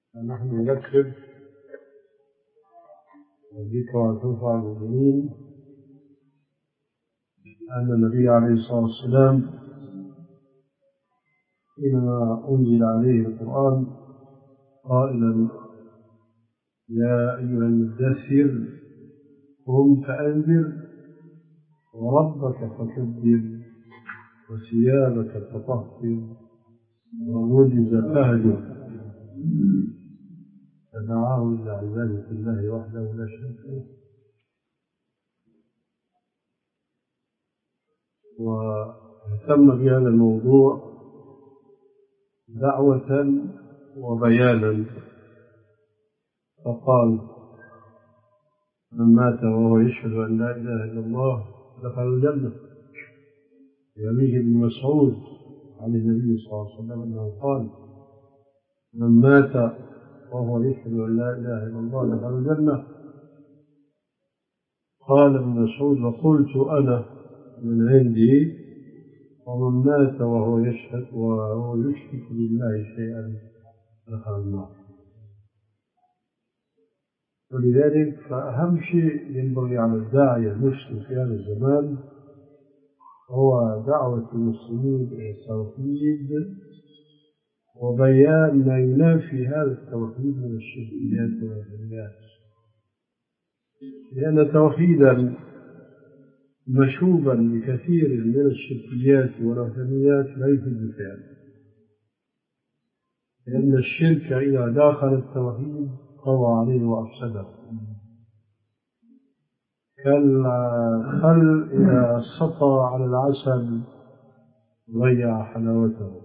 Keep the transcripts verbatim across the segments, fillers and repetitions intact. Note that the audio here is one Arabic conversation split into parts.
نحن نذكر والذكرى تنفع المؤمنين أن النبي عليه الصلاة والسلام حينما أنزل عليه القرآن قائلا: يا أيها المدثر قم فأنذر وربك فكبر وثيابك فطهر والرجز فاهجر، فدعاه إلى عبادة الله وحده لا شريك له. واهتم بهذا الموضوع دعوة وبيانا، فقال: من مات وهو يشهد أن لا إله إلا الله دخل الجنة. يرويه ابن مسعود عن النبي صلى الله عليه وسلم أنه قال: من مات وهو يشهد أن لا إله إلا الله دخل الجنة. قال ابن مسعود: وقلت أنا من عندي: ومن مات وهو يشهد وهو يشرك بالله شيئا دخل النار. ولذلك فأهم شيء ينبغي على الداعية المسلم في هذا الزمان هو دعوة المسلمين إلى التوحيد وبيان ما ينافي هذا التوحيد من الشركيات والوثنيات، لأن توحيدا مشوبا بكثير من الشركيات والوثنيات لا يفيد فعلا، لأن الشرك إذا داخل التوحيد قضى عليه وأفسده، كالخل إذا سطى على العسل ضيع حلاوته.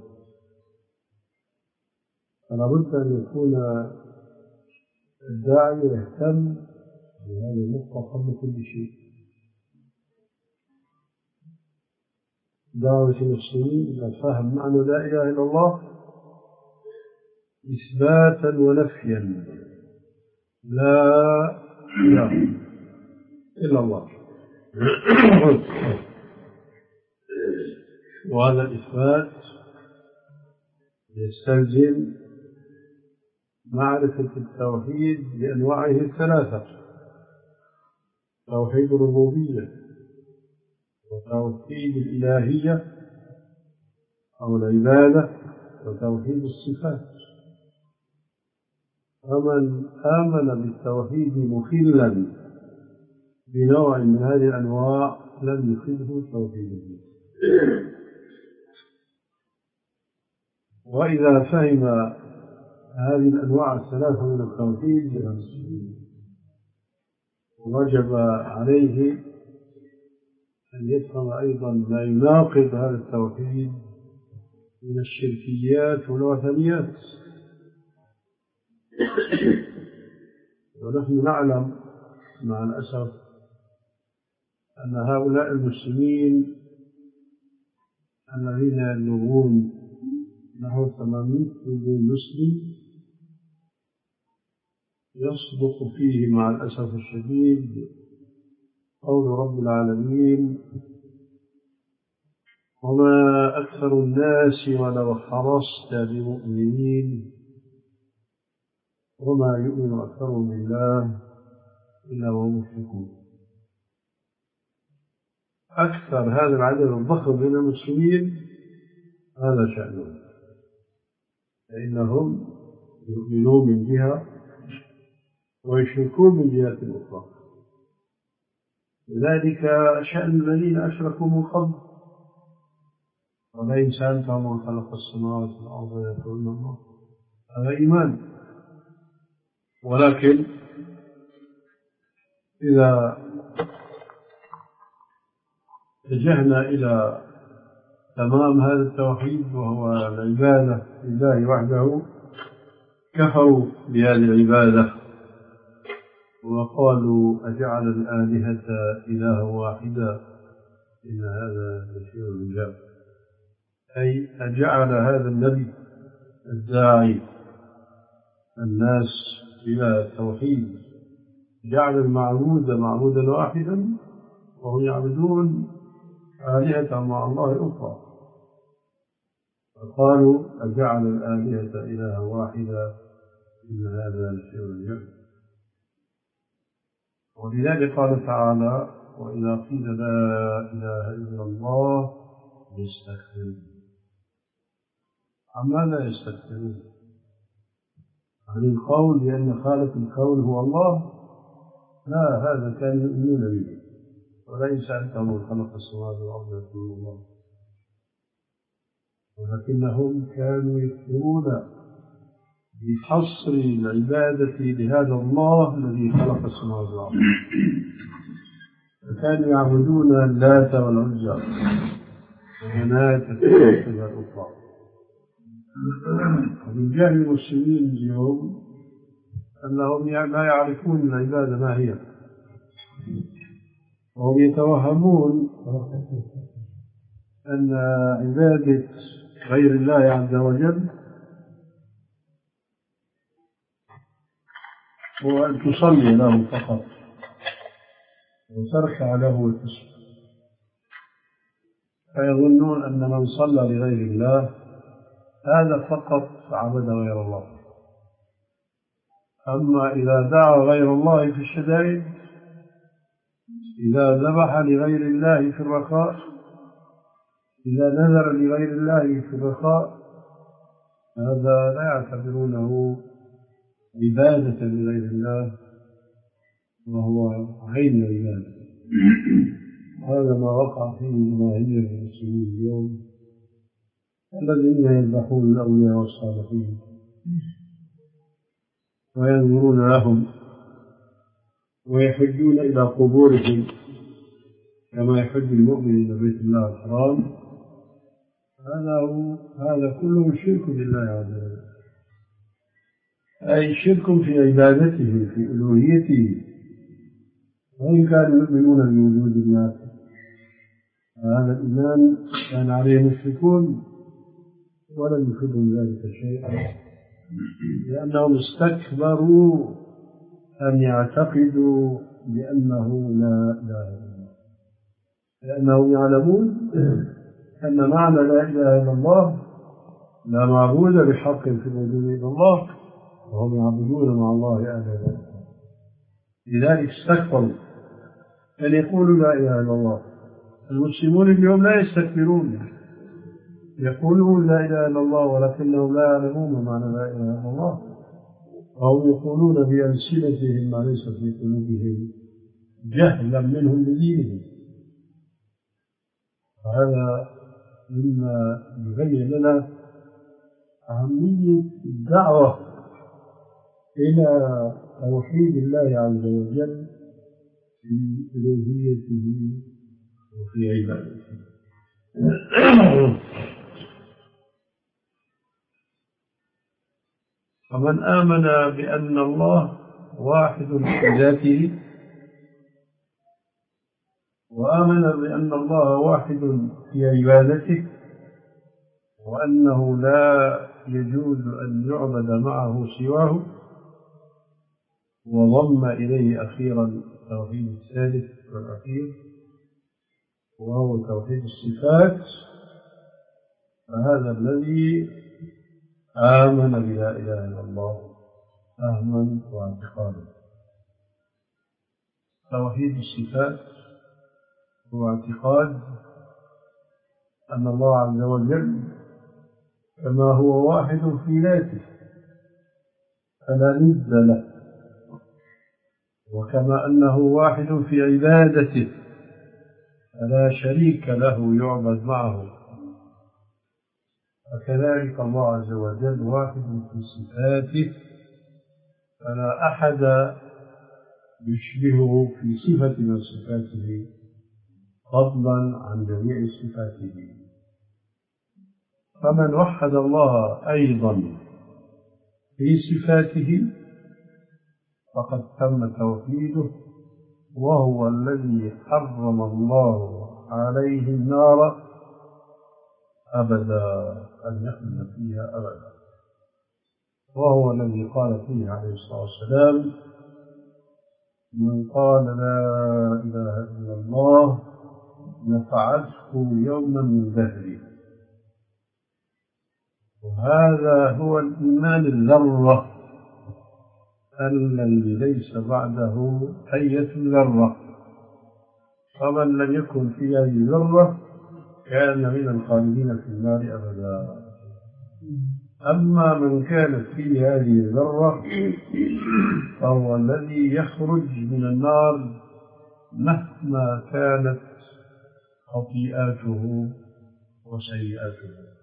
فلا بد أن يكون الداعي يهتم بهذه النقطة قبل كل شيء. دعوة المسلمين إلى فهم معنى لا إله إلا الله إثباتا ونفيا، لا إله إلا الله. وهذا الإثبات يستلزم معرفة التوحيد بأنواعه الثلاثة: توحيد الربوبية، وتوحيد الإلهية أو العبادة، وتوحيد الصفات. فمن آمن بالتوحيد مخلا بنوع من هذه الأنواع لم يخله توحيده. وإذا فهم هذه الأنواع الثلاثة من التوحيد وجب عليه أن يفهم أيضا ما يناقض هذا التوحيد من الشركيات والوثنيات. ونحن نعلم مع الأسف أن هؤلاء المسلمين الذين يبلغون نحو ثمانمائة مليون مسلم يصدق فيه مع الأسف الشديد قول رب العالمين: وما أكثر الناس ولو حرصت بمؤمنين وما يؤمن أكثرهم بالله إلا وهم مشركون. أكثر هذا العدد الضخم من المسلمين هذا شأنهم، فإنهم يؤمنون من جهة ويشركون من جهة أخرى. لذلك شأن الذين أشركوا من قبل، ولئن سألتهم من خلق السماوات والأرض ليقولون الله، هذا إيمان. ولكن إذا اتجهنا إلى تمام هذا التوحيد وهو العبادة لله وحده كفروا بهذه العبادة وقالوا: أجعل الآلهة إلها واحدا إن هذا لشيء عجاب. أي أجعل هذا النبي الداعي الناس إلى التوحيد جعل المعبود معبودا واحدا وهم يعبدون آلهة مع الله أخرى. فقالوا: أجعل الآلهة إلها واحدا إن هذا لشيء يعجب. ولذلك قال تعالى: وإذا قيل لا إله إلا الله يستكبرون. عما لا يستكبرون عن القول بأن خالق الكون هو الله؟ لا، هذا كان يؤمنون به، ولئن سألتهم من خلق السماوات والأرض يقولون الله، ولكنهم كانوا يكفرون بحصر العبادة لهذا الله الذي خلق السماوات والأرض، فكانوا يعبدون اللات والعزى ومناة الثالثة الأخرى. ومن جهل المسلمين اليوم أنهم لا يعرفون العبادة ما هي، وهم يتوهمون أن عبادة غير الله عز وجل هو أن تصلي له فقط وتركع له وتسجد، فيظنون أن من صلى لغير الله هذا فقط عبد غير الله. أما إذا دعا غير الله في الشدائد، إذا ذبح لغير الله في الرخاء، إذا نذر لغير الله في الرخاء، هذا لا يعتبرونه عبادة لغير الله، وهو عين العبادة. هذا ما وقع فيه جماهير المسلمين اليوم الذين يذبحون الأولياء والصالحين وينظرون لهم ويحجون إلى قبورهم كما يحج المؤمن إلى بيت الله الحرام. هذا هذا كله شرك بالله عز وجل، أي شرك في عبادته في ألوهيته، وإن كانوا يؤمنون بوجود الله. هذا الإيمان كان عليه مشركون ولم يفيدهم ذلك شيئا، لأنهم استكبروا أن يعتقدوا بأنه لا إله إلا الله، لأنهم يعلمون أن معنى لا إله إلا الله لا معبود بحق في الوجود إلا الله، وهم يعبدون مع الله آلهة. لذلك استكبروا أن يقولوا لا إله إلا الله. المسلمون اليوم لا يستكبرون، يقولون لا إله إلا الله ولكنهم لا يعلمون معنى لا إله إلا الله، وهم يقولون بألسنتهم ما ليس في قلوبهم جهلا منهم بدينهم. وهذا مما يبين لنا أهمية الدعوة إلى توحيد الله عز وجل في ألوهيته وفي عبادته. فمن آمن بأن الله واحد في ذاته، وآمن بأن الله واحد في عبادته، وأنه لا يجوز أن يعبد معه سواه، وضم إليه أخيرا التوحيد الثالث والأخير وهو توحيد الصفات، فهذا الذي آمن بلا إله إلا الله فهما واعتقادا. توحيد الصفات هو اعتقاد أن الله عز وجل كما هو واحد في ذاته فلا ند له، وكما أنه واحد في عبادته فلا شريك له يعبد معه، وكذلك الله عز وجل واحد في صفاته فلا أحد يشبهه في صفة من صفاته فضلا عن جميع صفاته. فمن وحد الله أيضا في صفاته فقد تم توحيده، وهو الذي حرم الله عليه النار أبدا أن يخلد فيها أبدا، وهو الذي قال فيه عليه الصلاة والسلام: من قال لا إله إلا الله نفعته يوما من دهره. وهذا هو الإيمان الذرة الذي ليس بعده أية ذرة، فمن لم يكن في هذه ذرة كان من الخالدين في النار أبدا. أما من كانت في هذه الذرة فهو الذي يخرج من النار مهما كانت خطيئاته وسيئاته.